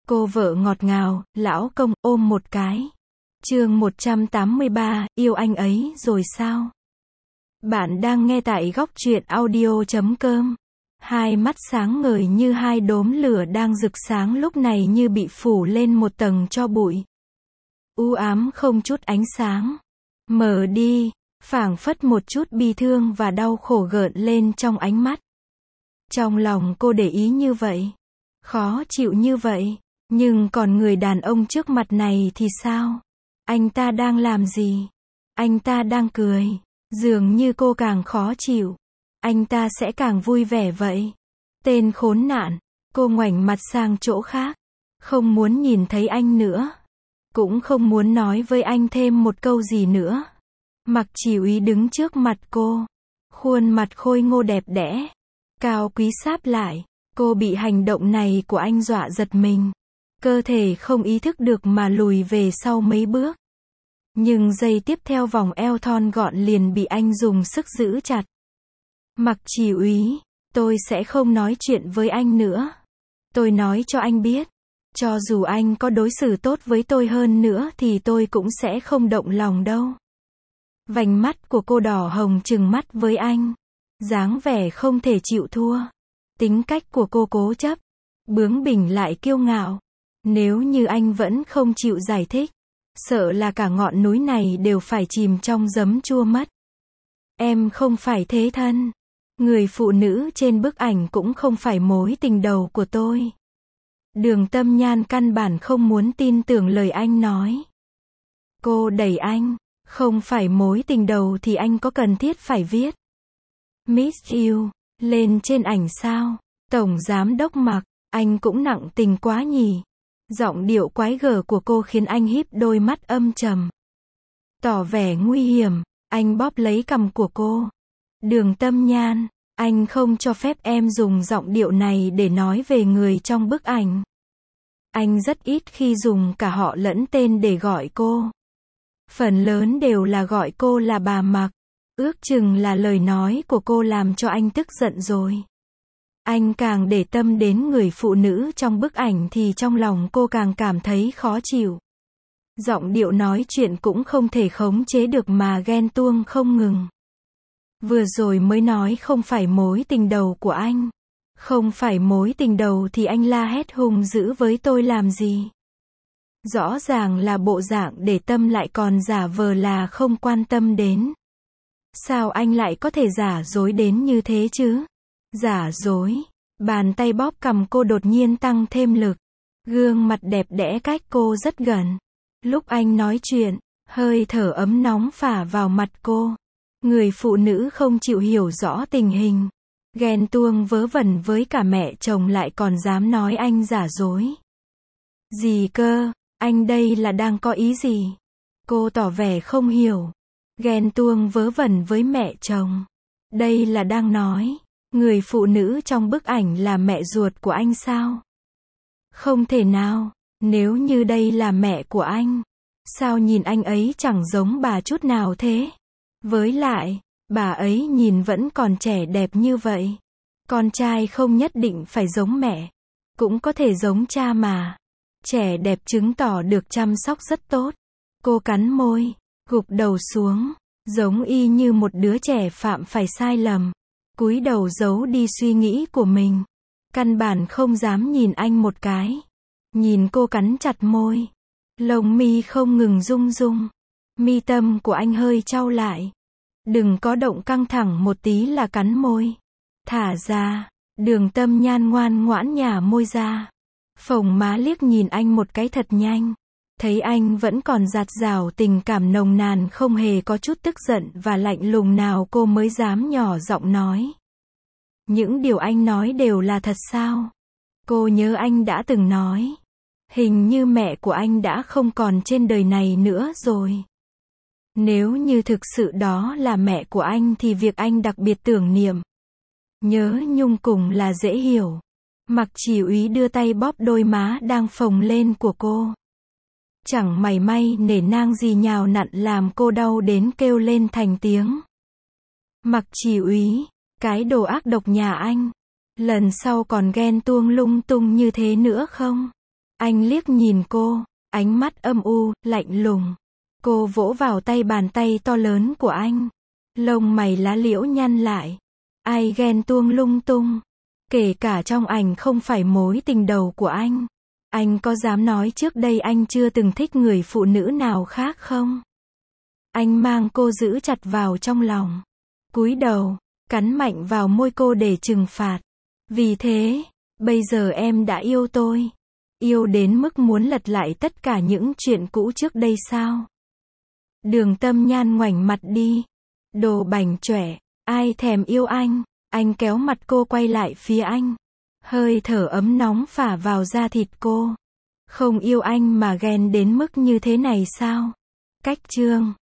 Cô vợ ngọt ngào, lão công, ôm một cái. Chương 183, yêu anh ấy rồi sao? Bạn đang nghe tại góc truyện audio.com. Hai mắt sáng ngời như hai đốm lửa đang rực sáng lúc này như bị phủ lên một tầng tro bụi. U ám không chút ánh sáng. Mở đi, phảng phất một chút bi thương và đau khổ gợn lên trong ánh mắt. Trong lòng cô để ý như vậy. Khó chịu như vậy. Nhưng còn người đàn ông trước mặt này thì sao? Anh ta đang làm gì? Anh ta đang cười. Dường như cô càng khó chịu, anh ta sẽ càng vui vẻ vậy. Tên khốn nạn. Cô ngoảnh mặt sang chỗ khác. Không muốn nhìn thấy anh nữa. Cũng không muốn nói với anh thêm một câu gì nữa. Mặc Chỉ Úy đứng trước mặt cô. Khuôn mặt khôi ngô đẹp đẽ. Cao quý sáp lại. Cô bị hành động này của anh dọa giật mình. Cơ thể không ý thức được mà lùi về sau mấy bước. Nhưng giây tiếp theo vòng eo thon gọn liền bị anh dùng sức giữ chặt. Mặc Chỉ Úy, tôi sẽ không nói chuyện với anh nữa. Tôi nói cho anh biết. Cho dù anh có đối xử tốt với tôi hơn nữa thì tôi cũng sẽ không động lòng đâu. Vành mắt của cô đỏ hồng trừng mắt với anh. Dáng vẻ không thể chịu thua. Tính cách của cô cố chấp. Bướng bỉnh lại kiêu ngạo. Nếu như anh vẫn không chịu giải thích, sợ là cả ngọn núi này đều phải chìm trong giấm chua mất. Em không phải thế thân. Người phụ nữ trên bức ảnh cũng không phải mối tình đầu của tôi. Đường Tâm Nhan căn bản không muốn tin tưởng lời anh nói. Cô đẩy anh. Không phải mối tình đầu thì anh có cần thiết phải viết Miss You lên trên ảnh sao? Tổng giám đốc Mặc, anh cũng nặng tình quá nhỉ. Giọng điệu quái gở của cô khiến anh híp đôi mắt âm trầm. Tỏ vẻ nguy hiểm, anh bóp lấy cằm của cô. Đường Tâm Nhan, anh không cho phép em dùng giọng điệu này để nói về người trong bức ảnh. Anh rất ít khi dùng cả họ lẫn tên để gọi cô. Phần lớn đều là gọi cô là bà Mặc. Ước chừng là lời nói của cô làm cho anh tức giận rồi. Anh càng để tâm đến người phụ nữ trong bức ảnh thì trong lòng cô càng cảm thấy khó chịu. Giọng điệu nói chuyện cũng không thể khống chế được mà ghen tuông không ngừng. Vừa rồi mới nói không phải mối tình đầu của anh. Không phải mối tình đầu thì anh la hét hung dữ với tôi làm gì? Rõ ràng là bộ dạng để tâm lại còn giả vờ là không quan tâm đến. Sao anh lại có thể giả dối đến như thế chứ? Giả dối. Bàn tay bóp cằm cô đột nhiên tăng thêm lực. Gương mặt đẹp đẽ cách cô rất gần. Lúc anh nói chuyện, hơi thở ấm nóng phả vào mặt cô. Người phụ nữ không chịu hiểu rõ tình hình. Ghen tuông vớ vẩn với cả mẹ chồng lại còn dám nói anh giả dối. Gì cơ? Anh đây là đang có ý gì? Cô tỏ vẻ không hiểu. Ghen tuông vớ vẩn với mẹ chồng. Đây là đang nói người phụ nữ trong bức ảnh là mẹ ruột của anh sao? Không thể nào. Nếu như đây là mẹ của anh, sao nhìn anh ấy chẳng giống bà chút nào thế? Với lại, bà ấy nhìn vẫn còn trẻ đẹp như vậy. Con trai không nhất định phải giống mẹ. Cũng có thể giống cha mà. Trẻ đẹp chứng tỏ được chăm sóc rất tốt. Cô cắn môi, gục đầu xuống, giống y như một đứa trẻ phạm phải sai lầm. Cúi đầu giấu đi suy nghĩ của mình. Căn bản không dám nhìn anh một cái. Nhìn cô cắn chặt môi. Lông mi không ngừng rung rung. Mi tâm của anh hơi chau lại. Đừng có động căng thẳng một tí là cắn môi. Thả ra. Đường Tâm Nhan ngoan ngoãn nhả môi ra. Phồng má liếc nhìn anh một cái thật nhanh. Thấy anh vẫn còn dạt dào tình cảm nồng nàn không hề có chút tức giận và lạnh lùng nào cô mới dám nhỏ giọng nói. Những điều anh nói đều là thật sao? Cô nhớ anh đã từng nói. Hình như mẹ của anh đã không còn trên đời này nữa rồi. Nếu như thực sự đó là mẹ của anh thì việc anh đặc biệt tưởng niệm, nhớ nhung cùng là dễ hiểu. Mặc Chỉ Úy đưa tay bóp đôi má đang phồng lên của cô. Chẳng mảy may nể nang gì nhào nặn làm cô đau đến kêu lên thành tiếng. Mặc Chỉ Úy, cái đồ ác độc nhà anh. Lần sau còn ghen tuông lung tung như thế nữa không? Anh liếc nhìn cô, ánh mắt âm u, lạnh lùng. Cô vỗ vào bàn tay to lớn của anh. Lông mày lá liễu nhăn lại. Ai ghen tuông lung tung. Kể cả trong ảnh không phải mối tình đầu của anh. Anh có dám nói trước đây anh chưa từng thích người phụ nữ nào khác không? Anh mang cô giữ chặt vào trong lòng. Cúi đầu, cắn mạnh vào môi cô để trừng phạt. Vì thế, bây giờ em đã yêu tôi. Yêu đến mức muốn lật lại tất cả những chuyện cũ trước đây sao? Đường Tâm Nhan ngoảnh mặt đi. Đồ bảnh chỏe, ai thèm yêu anh? Anh kéo mặt cô quay lại phía anh. Hơi thở ấm nóng phả vào da thịt cô. Không yêu anh mà ghen đến mức như thế này sao? Cách chương